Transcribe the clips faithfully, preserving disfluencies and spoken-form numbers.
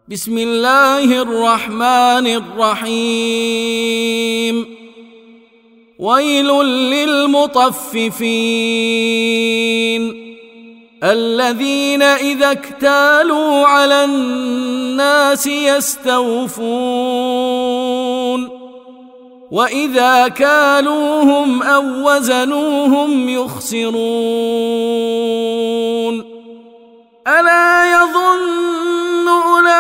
بسم الله الرحمن الرحيم. ويل للمطففين الذين إذا اكتالوا على الناس يستوفون وإذا كالوهم أو وزنوهم يخسرون. ألا يظن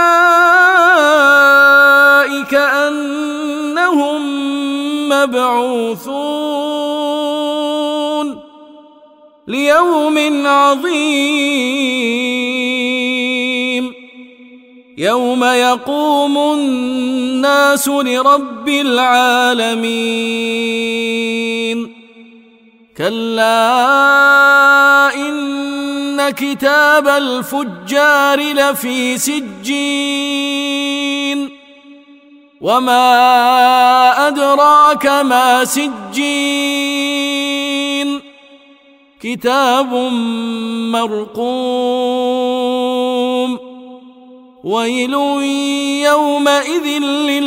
أولئك أنهم مبعوثون ليوم عظيم يوم يقوم الناس لرب العالمين. كلا إن كتاب الفجار لفي سجين وما أدراك ما سجين كتاب مرقوم. ويل يومئذ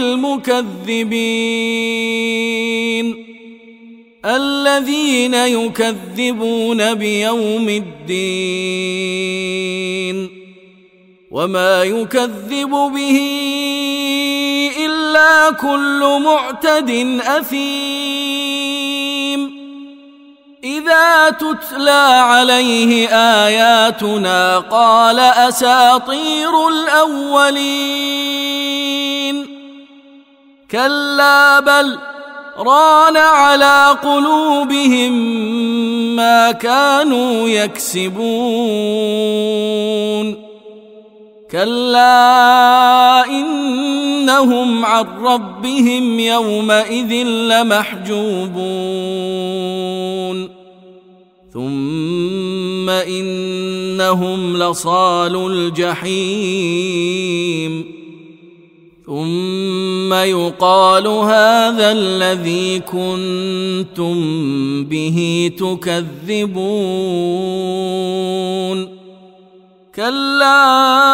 للمكذبين الذين يكذبون بيوم الدين وما يكذب به إلا كل معتد أثيم. إذا تتلى عليه آياتنا قال أساطير الأولين. كلا بل ران على قلوبهم ما كانوا يكسبون. كلا إنهم عن ربهم يومئذ لمحجوبون. ثم إنهم لصالو الجحيم ثم يقال هذا الذي كنتم به تكذبون. كلا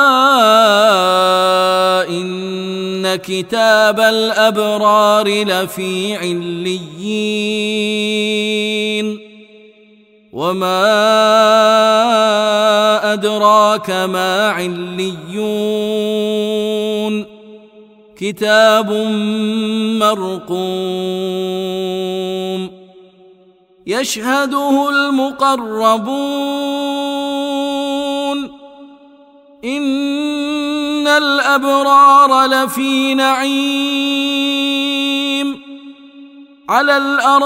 إن كتاب الأبرار لفي عليين وما أدراك ما عليون كتاب مرقوم يشهده المقربون. إن الأبرار لفي نعيم على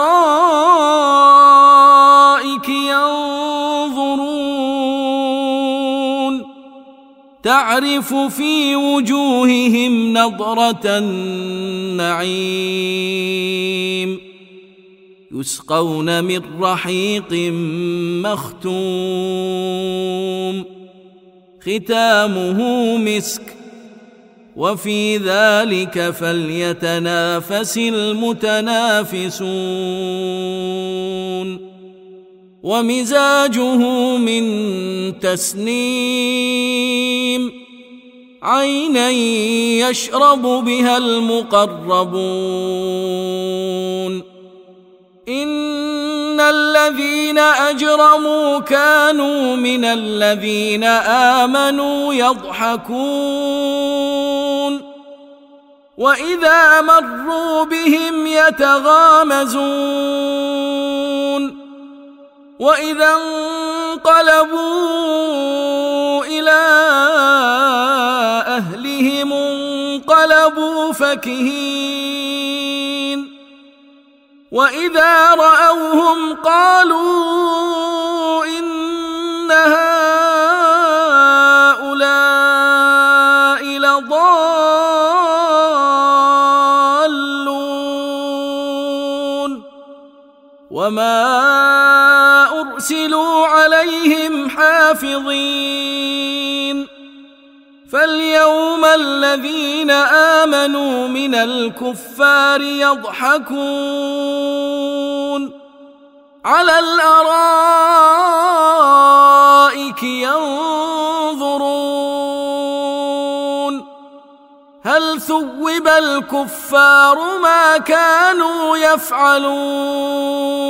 الأرائك ينظرون تعرف في وجوههم نضرة النعيم يسقون من رحيق مختوم ختامه مسك وفي ذلك فليتنافس المتنافسون. ومزاجه من تسنيم عينا يشرب بها المقربون. إن الذين أجرموا كانوا من الذين آمنوا يضحكون وإذا مروا بهم يتغامزون وإذا انقلبوا إلى أهلهم انقلبوا فكهين وإذا رأوهم قالوا إن هؤلاء لضالون وما أرسلوا عليهم حافظين. فاليوم الذين آمنوا من الكفار يضحكون على الأرائك ينظرون هل ثوب الكفار ما كانوا يفعلون